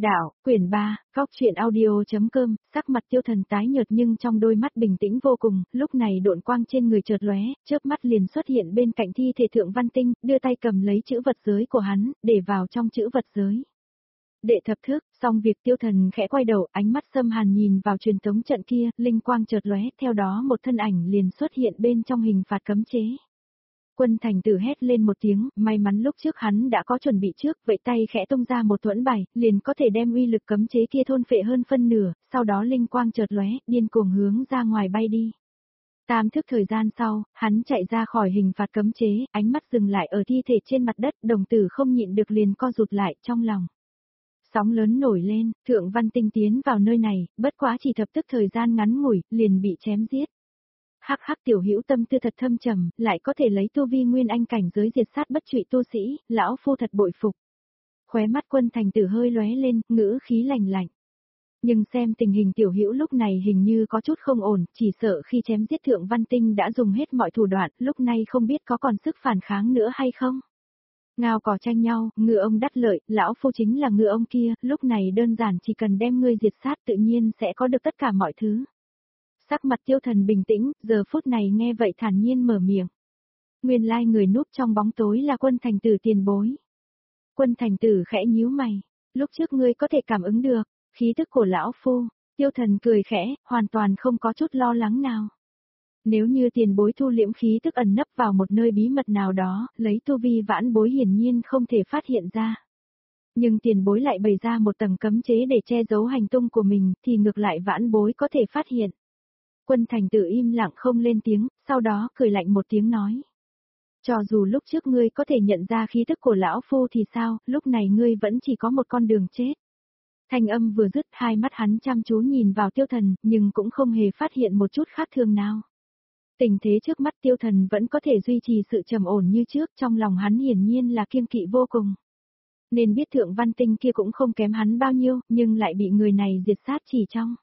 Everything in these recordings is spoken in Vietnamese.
Đạo, quyển 3, góc truyện audio.com, sắc mặt Tiêu Thần tái nhợt nhưng trong đôi mắt bình tĩnh vô cùng, lúc này độn quang trên người chợt lóe, chớp mắt liền xuất hiện bên cạnh thi thể Thượng Văn Tinh, đưa tay cầm lấy chữ vật giới của hắn, để vào trong chữ vật giới. Đệ thập thức, xong việc Tiêu Thần khẽ quay đầu, ánh mắt xâm hàn nhìn vào truyền tống trận kia, linh quang chợt lóe, theo đó một thân ảnh liền xuất hiện bên trong hình phạt cấm chế. Quân Thành Tử hét lên một tiếng, may mắn lúc trước hắn đã có chuẩn bị trước, vậy tay khẽ tung ra một thuẫn bài, liền có thể đem uy lực cấm chế kia thôn phệ hơn phân nửa, sau đó linh quang chợt lóe, điên cuồng hướng ra ngoài bay đi. Tam thức thời gian sau, hắn chạy ra khỏi hình phạt cấm chế, ánh mắt dừng lại ở thi thể trên mặt đất, đồng tử không nhịn được liền co rụt lại trong lòng. Sóng lớn nổi lên, Thượng Văn Tinh tiến vào nơi này, bất quá chỉ thập tức thời gian ngắn ngủi, liền bị chém giết. Hắc hắc tiểu hữu tâm tư thật thâm trầm, lại có thể lấy tu vi nguyên anh cảnh giới diệt sát bất trụy tu sĩ, lão phu thật bội phục. Khóe mắt Quân Thành Tử hơi lóe lên, ngữ khí lạnh lạnh. Nhưng xem tình hình tiểu hữu lúc này hình như có chút không ổn, chỉ sợ khi chém giết Thượng Văn Tinh đã dùng hết mọi thủ đoạn, lúc này không biết có còn sức phản kháng nữa hay không. Ngao cỏ tranh nhau, ngựa ông đắc lợi, lão phu chính là ngựa ông kia, lúc này đơn giản chỉ cần đem ngươi diệt sát tự nhiên sẽ có được tất cả mọi thứ. Sắc mặt Tiêu Thần bình tĩnh, giờ phút này nghe vậy thản nhiên mở miệng. Nguyên lai người núp trong bóng tối là Quân Thành Tử tiền bối. Quân Thành Tử khẽ nhíu mày, lúc trước ngươi có thể cảm ứng được, khí tức của lão phu, Tiêu Thần cười khẽ, hoàn toàn không có chút lo lắng nào. Nếu như tiền bối thu liễm khí tức ẩn nấp vào một nơi bí mật nào đó, lấy tu vi vãn bối hiển nhiên không thể phát hiện ra. Nhưng tiền bối lại bày ra một tầng cấm chế để che giấu hành tung của mình, thì ngược lại vãn bối có thể phát hiện. Quân Thành Tử im lặng không lên tiếng, sau đó cười lạnh một tiếng nói. Cho dù lúc trước ngươi có thể nhận ra khí tức của lão phu thì sao, lúc này ngươi vẫn chỉ có một con đường chết. Thanh âm vừa dứt, hai mắt hắn chăm chú nhìn vào Tiêu Thần, nhưng cũng không hề phát hiện một chút khác thường nào. Tình thế trước mắt Tiêu Thần vẫn có thể duy trì sự trầm ổn như trước, trong lòng hắn hiển nhiên là kiêng kỵ vô cùng. Nên biết Thượng Văn Tinh kia cũng không kém hắn bao nhiêu, nhưng lại bị người này diệt sát chỉ trong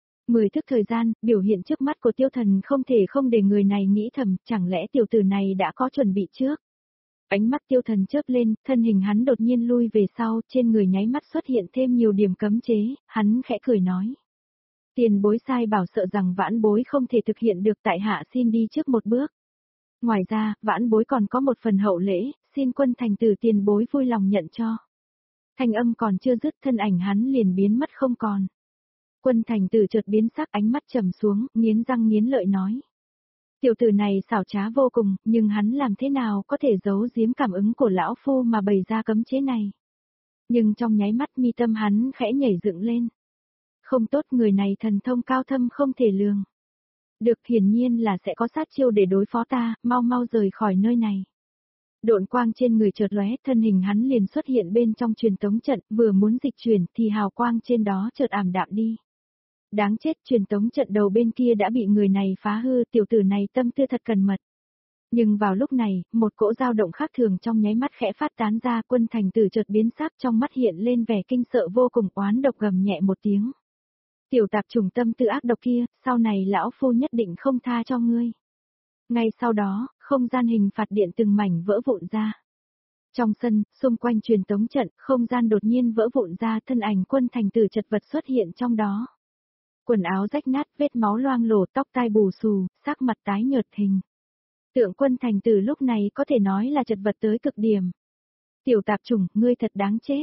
10 thức thời gian, biểu hiện trước mắt của Tiêu Thần không thể không để người này nghĩ thầm, chẳng lẽ tiểu tử này đã có chuẩn bị trước. Ánh mắt Tiêu Thần chớp lên, thân hình hắn đột nhiên lui về sau, trên người nháy mắt xuất hiện thêm nhiều điểm cấm chế, hắn khẽ cười nói. Tiền bối sai bảo sợ rằng vãn bối không thể thực hiện được, tại hạ xin đi trước một bước. Ngoài ra, vãn bối còn có một phần hậu lễ, xin Quân Thành Tử tiền bối vui lòng nhận cho. Thanh âm còn chưa dứt, thân ảnh hắn liền biến mất không còn. Quân Thành Tử chợt biến sắc, ánh mắt trầm xuống, nghiến răng nghiến lợi nói. Tiểu tử này xảo trá vô cùng, nhưng hắn làm thế nào có thể giấu giếm cảm ứng của lão phu mà bày ra cấm chế này. Nhưng trong nháy mắt mi tâm hắn khẽ nhảy dựng lên. Không tốt, người này thần thông cao thâm không thể lường. Được, hiển nhiên là sẽ có sát chiêu để đối phó ta, mau mau rời khỏi nơi này. Độn quang trên người chợt lóe, thân hình hắn liền xuất hiện bên trong truyền tống trận, vừa muốn dịch chuyển thì hào quang trên đó chợt ảm đạm đi. Đáng chết, truyền tống trận đầu bên kia đã bị người này phá hư, tiểu tử này tâm tư thật cẩn mật. Nhưng vào lúc này, một cỗ dao động khác thường trong nháy mắt khẽ phát tán ra, Quân Thành Tử chợt biến sắc, trong mắt hiện lên vẻ kinh sợ vô cùng, oán độc gầm nhẹ một tiếng. Tiểu tạp trùng tâm tư ác độc kia, sau này lão phu nhất định không tha cho ngươi. Ngay sau đó, không gian hình phạt điện từng mảnh vỡ vụn ra. Trong sân, xung quanh truyền tống trận, không gian đột nhiên vỡ vụn ra, thân ảnh Quân Thành Tử chật vật xuất hiện trong đó. Quần áo rách nát, vết máu loang lổ, tóc tai bù xù, sắc mặt tái nhợt hình. Tượng Quân Thành Tử lúc này có thể nói là chật vật tới cực điểm. Tiểu tạp chủng, ngươi thật đáng chết.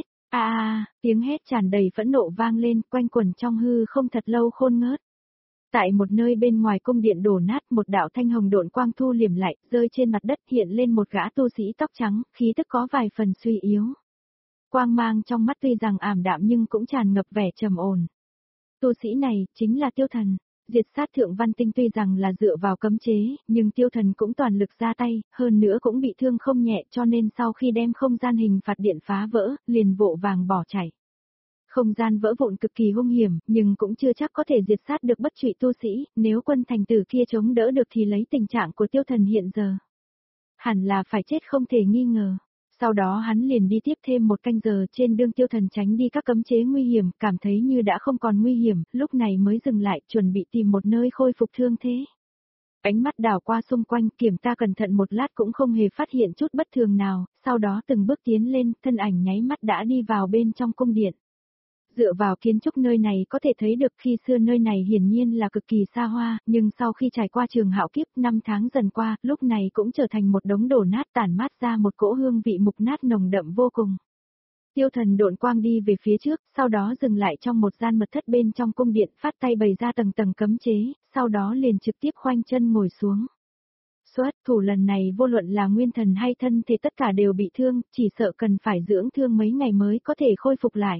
Tiếng hét tràn đầy phẫn nộ vang lên, quanh quẩn trong hư không thật lâu khôn ngớt. Tại một nơi bên ngoài cung điện đổ nát, một đạo thanh hồng độn quang thu liềm lại, rơi trên mặt đất, hiện lên một gã tu sĩ tóc trắng, khí tức có vài phần suy yếu. Quang mang trong mắt tuy rằng ảm đạm nhưng cũng tràn ngập vẻ trầm ổn. Tu sĩ này, chính là Tiêu Thần. Diệt sát Thượng Văn Tinh tuy rằng là dựa vào cấm chế, nhưng Tiêu Thần cũng toàn lực ra tay, hơn nữa cũng bị thương không nhẹ, cho nên sau khi đem không gian hình phạt điện phá vỡ, liền vội vàng bỏ chạy. Không gian vỡ vụn cực kỳ hung hiểm, nhưng cũng chưa chắc có thể diệt sát được bất trụy tu sĩ, nếu Quân Thành Tử kia chống đỡ được thì lấy tình trạng của Tiêu Thần hiện giờ, hẳn là phải chết không thể nghi ngờ. Sau đó hắn liền đi tiếp thêm một canh giờ trên đường, Tiêu Thần tránh đi các cấm chế nguy hiểm, cảm thấy như đã không còn nguy hiểm, lúc này mới dừng lại, chuẩn bị tìm một nơi khôi phục thương thế. Ánh mắt đảo qua xung quanh, kiểm tra cẩn thận một lát cũng không hề phát hiện chút bất thường nào, sau đó từng bước tiến lên, thân ảnh nháy mắt đã đi vào bên trong cung điện. Dựa vào kiến trúc nơi này có thể thấy được khi xưa nơi này hiển nhiên là cực kỳ xa hoa, nhưng sau khi trải qua trường hạo kiếp 5 tháng dần qua, lúc này cũng trở thành một đống đổ nát tản mát ra một cỗ hương vị mục nát nồng đậm vô cùng. Tiêu Thần độn quang đi về phía trước, sau đó dừng lại trong một gian mật thất bên trong cung điện, phát tay bày ra tầng tầng cấm chế, sau đó liền trực tiếp khoanh chân ngồi xuống. Xuất thủ lần này vô luận là nguyên thần hay thân thì tất cả đều bị thương, chỉ sợ cần phải dưỡng thương mấy ngày mới có thể khôi phục lại.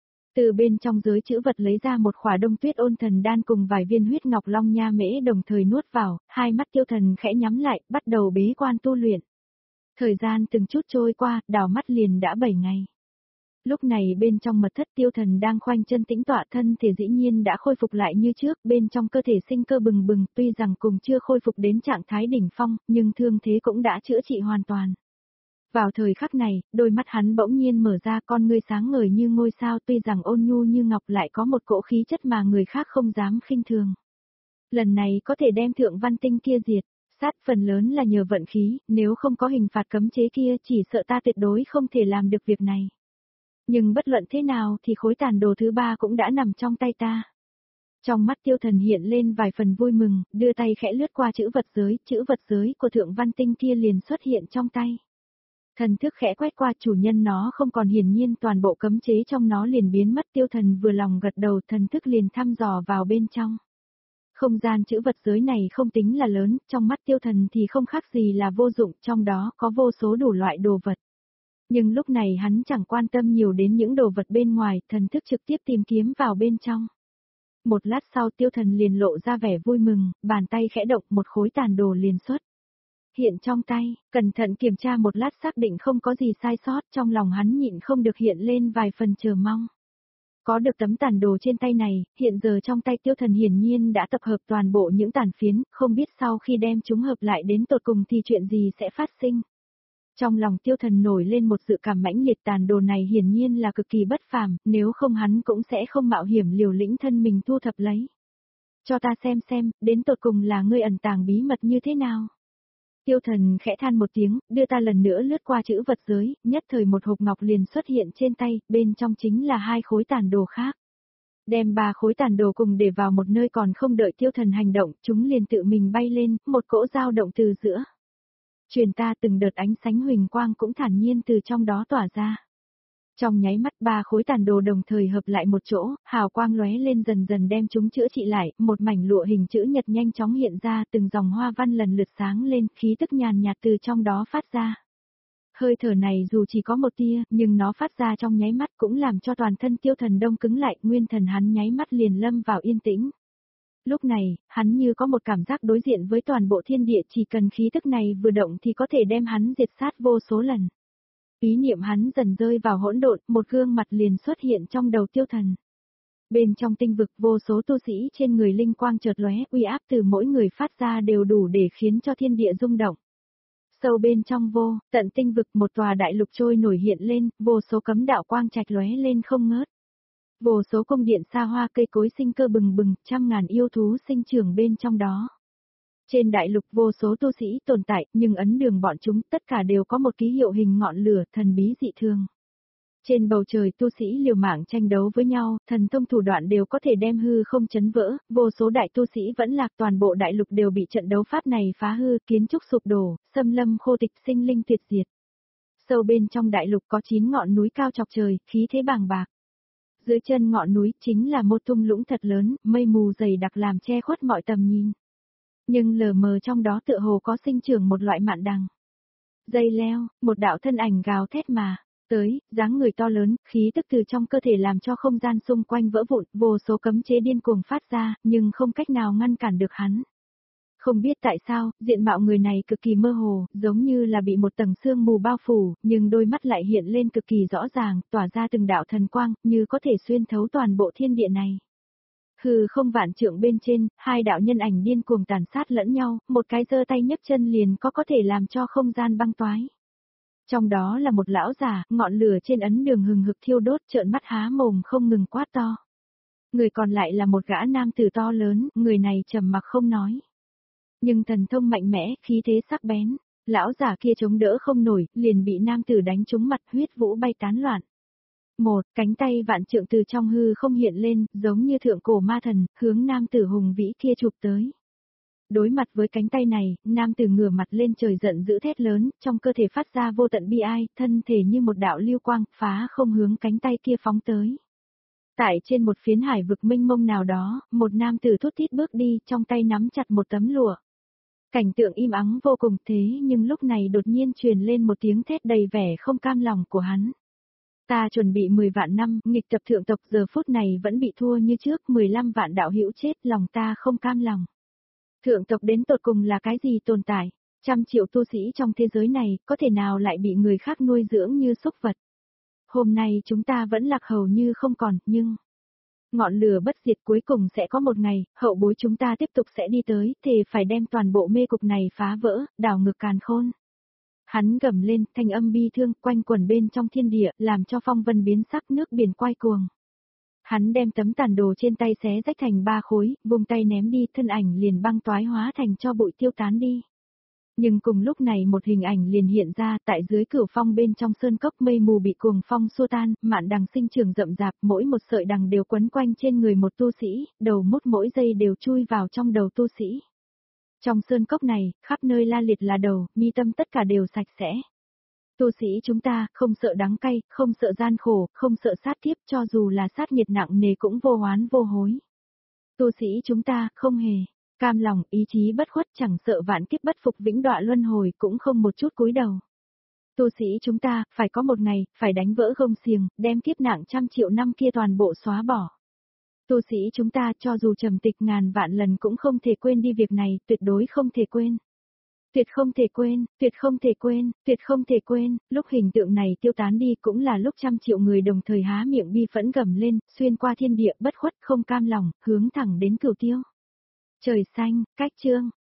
Từ bên trong giới chữ vật lấy ra một khỏa đông tuyết ôn thần đan cùng vài viên huyết ngọc long nha mễ đồng thời nuốt vào, hai mắt Tiêu Thần khẽ nhắm lại, bắt đầu bế quan tu luyện. Thời gian từng chút trôi qua, đảo mắt liền đã 7 ngày. Lúc này bên trong mật thất Tiêu Thần đang khoanh chân tĩnh tọa, thân thể dĩ nhiên đã khôi phục lại như trước, bên trong cơ thể sinh cơ bừng bừng, tuy rằng cùng chưa khôi phục đến trạng thái đỉnh phong, nhưng thương thế cũng đã chữa trị hoàn toàn. Vào thời khắc này, đôi mắt hắn bỗng nhiên mở ra, con ngươi sáng ngời như ngôi sao, tuy rằng ôn nhu như ngọc lại có một cỗ khí chất mà người khác không dám khinh thường. Lần này có thể đem Thượng Văn Tinh kia diệt, sát phần lớn là nhờ vận khí, nếu không có hình phạt cấm chế kia chỉ sợ ta tuyệt đối không thể làm được việc này. Nhưng bất luận thế nào thì khối tàn đồ thứ 3 cũng đã nằm trong tay ta. Trong mắt Tiêu Thần hiện lên vài phần vui mừng, đưa tay khẽ lướt qua chữ vật giới của Thượng Văn Tinh kia liền xuất hiện trong tay. Thần thức khẽ quét qua, chủ nhân nó không còn, hiển nhiên toàn bộ cấm chế trong nó liền biến mất. Tiêu Thần vừa lòng gật đầu, thần thức liền thăm dò vào bên trong. Không gian chữ vật giới này không tính là lớn, trong mắt Tiêu Thần thì không khác gì là vô dụng, trong đó có vô số đủ loại đồ vật. Nhưng lúc này hắn chẳng quan tâm nhiều đến những đồ vật bên ngoài, thần thức trực tiếp tìm kiếm vào bên trong. Một lát sau Tiêu Thần liền lộ ra vẻ vui mừng, bàn tay khẽ động, một khối tàn đồ liền xuất hiện trong tay, cẩn thận kiểm tra một lát xác định không có gì sai sót, trong lòng hắn nhịn không được hiện lên vài phần chờ mong. Có được tấm tàn đồ trên tay này, hiện giờ trong tay Tiêu Thần hiển nhiên đã tập hợp toàn bộ những tàn phiến, không biết sau khi đem chúng hợp lại đến tột cùng thì chuyện gì sẽ phát sinh. Trong lòng Tiêu Thần nổi lên một dự cảm mãnh liệt, tàn đồ này hiển nhiên là cực kỳ bất phàm, nếu không hắn cũng sẽ không mạo hiểm liều lĩnh thân mình thu thập lấy. Cho ta xem, đến tột cùng là ngươi ẩn tàng bí mật như thế nào. Tiêu Thần khẽ than một tiếng, đưa ta lần nữa lướt qua chữ vật giới, nhất thời một hộp ngọc liền xuất hiện trên tay, bên trong chính là 2 khối tàn đồ khác. Đem 3 khối tàn đồ cùng để vào một nơi, còn không đợi Tiêu Thần hành động, chúng liền tự mình bay lên, một cỗ dao động từ giữa. Truyền ta từng đợt ánh sánh huỳnh quang cũng thản nhiên từ trong đó tỏa ra. Trong nháy mắt 3 khối tàn đồ đồng thời hợp lại một chỗ, hào quang lóe lên dần dần đem chúng chữa trị lại, một mảnh lụa hình chữ nhật nhanh chóng hiện ra, từng dòng hoa văn lần lượt sáng lên, khí tức nhàn nhạt từ trong đó phát ra. Hơi thở này dù chỉ có một tia, nhưng nó phát ra trong nháy mắt cũng làm cho toàn thân Tiêu Thần đông cứng lại, nguyên thần hắn nháy mắt liền lâm vào yên tĩnh. Lúc này, hắn như có một cảm giác đối diện với toàn bộ thiên địa, chỉ cần khí tức này vừa động thì có thể đem hắn diệt sát vô số lần. Ý niệm hắn dần rơi vào hỗn độn, một gương mặt liền xuất hiện trong đầu Tiêu Thần. Bên trong tinh vực vô số tu sĩ trên người linh quang chợt lóe, uy áp từ mỗi người phát ra đều đủ để khiến cho thiên địa rung động. Sâu bên trong vô tận tinh vực, một tòa đại lục trôi nổi hiện lên, vô số cấm đạo quang trạch lóe lên không ngớt. Vô số cung điện xa hoa, cây cối sinh cơ bừng bừng, trăm ngàn yêu thú sinh trưởng bên trong đó. Trên đại lục vô số tu sĩ tồn tại, nhưng ấn đường bọn chúng tất cả đều có một ký hiệu hình ngọn lửa, thần bí dị thường. Trên bầu trời tu sĩ liều mạng tranh đấu với nhau, thần thông thủ đoạn đều có thể đem hư không chấn vỡ, vô số đại tu sĩ vẫn lạc, toàn bộ đại lục đều bị trận đấu pháp này phá hư, kiến trúc sụp đổ, xâm lâm khô tịch, sinh linh tuyệt diệt. Sâu bên trong đại lục có 9 ngọn núi cao chọc trời, khí thế bàng bạc. Dưới chân ngọn núi chính là một thung lũng thật lớn, mây mù dày đặc làm che khuất mọi tầm nhìn. Nhưng lờ mờ trong đó tựa hồ có sinh trưởng một loại mạn đằng. Dây leo, một đạo thân ảnh gào thét mà tới, dáng người to lớn, khí tức từ trong cơ thể làm cho không gian xung quanh vỡ vụn, vô số cấm chế điên cuồng phát ra, nhưng không cách nào ngăn cản được hắn. Không biết tại sao, diện mạo người này cực kỳ mơ hồ, giống như là bị một tầng sương mù bao phủ, nhưng đôi mắt lại hiện lên cực kỳ rõ ràng, tỏa ra từng đạo thần quang, như có thể xuyên thấu toàn bộ thiên địa này. Hừ không vạn trượng bên trên, 2 đạo nhân ảnh điên cuồng tàn sát lẫn nhau, một cái giơ tay nhấc chân liền có thể làm cho không gian băng toái. Trong đó là một lão già, ngọn lửa trên ấn đường hừng hực thiêu đốt, trợn mắt há mồm không ngừng quát to. Người còn lại là một gã nam tử to lớn, người này trầm mặc không nói. Nhưng thần thông mạnh mẽ, khí thế sắc bén, lão già kia chống đỡ không nổi, liền bị nam tử đánh trúng mặt, huyết vũ bay tán loạn. Một, cánh tay vạn trượng từ trong hư không hiện lên, giống như thượng cổ ma thần, hướng nam tử hùng vĩ kia chụp tới. Đối mặt với cánh tay này, nam tử ngửa mặt lên trời giận dữ thét lớn, trong cơ thể phát ra vô tận bi ai, thân thể như một đạo lưu quang, phá không hướng cánh tay kia phóng tới. Tại trên một phiến hải vực mênh mông nào đó, một nam tử thút thít bước đi, trong tay nắm chặt một tấm lụa. Cảnh tượng im ắng vô cùng thế nhưng lúc này đột nhiên truyền lên một tiếng thét đầy vẻ không cam lòng của hắn. Ta chuẩn bị 10 vạn năm, nghịch tập thượng tộc giờ phút này vẫn bị thua như trước, 15 vạn đạo hữu chết, lòng ta không cam lòng. Thượng tộc đến tột cùng là cái gì tồn tại? 100 triệu tu sĩ trong thế giới này, có thể nào lại bị người khác nuôi dưỡng như súc vật? Hôm nay chúng ta vẫn lạc hầu như không còn, nhưng... Ngọn lửa bất diệt cuối cùng sẽ có một ngày, hậu bối chúng ta tiếp tục sẽ đi tới, thì phải đem toàn bộ mê cục này phá vỡ, đảo ngược càn khôn. Hắn gầm lên, thanh âm bi thương, quanh quẩn bên trong thiên địa, làm cho phong vân biến sắc, nước biển quay cuồng. Hắn đem tấm tàn đồ trên tay xé rách thành 3 khối, vùng tay ném đi, thân ảnh liền băng toái hóa thành cho bụi tiêu tán đi. Nhưng cùng lúc này một hình ảnh liền hiện ra, tại dưới cửu phong bên trong sơn cốc mây mù bị cuồng phong xua tan, mạn đằng sinh trưởng rậm rạp, mỗi một sợi đằng đều quấn quanh trên người một tu sĩ, đầu mút mỗi giây đều chui vào trong đầu tu sĩ. Trong sơn cốc này, khắp nơi la liệt là đầu, mi tâm tất cả đều sạch sẽ. Tu sĩ chúng ta, không sợ đắng cay, không sợ gian khổ, không sợ sát kiếp, cho dù là sát nhiệt nặng nề cũng vô oán vô hối. Tu sĩ chúng ta, không hề cam lòng, ý chí bất khuất, chẳng sợ vạn kiếp bất phục vĩnh đọa luân hồi, cũng không một chút cúi đầu. Tu sĩ chúng ta, phải có một ngày, phải đánh vỡ gông xiềng, đem kiếp nặng 100 triệu năm kia toàn bộ xóa bỏ. Tu sĩ chúng ta, cho dù trầm tịch ngàn vạn lần cũng không thể quên đi việc này, tuyệt đối không thể quên. Tuyệt không thể quên, tuyệt không thể quên, tuyệt không thể quên, lúc hình tượng này tiêu tán đi cũng là lúc 100 triệu người đồng thời há miệng bi phẫn gầm lên, xuyên qua thiên địa bất khuất không cam lòng, hướng thẳng đến cửu tiêu. Trời xanh, cách chương.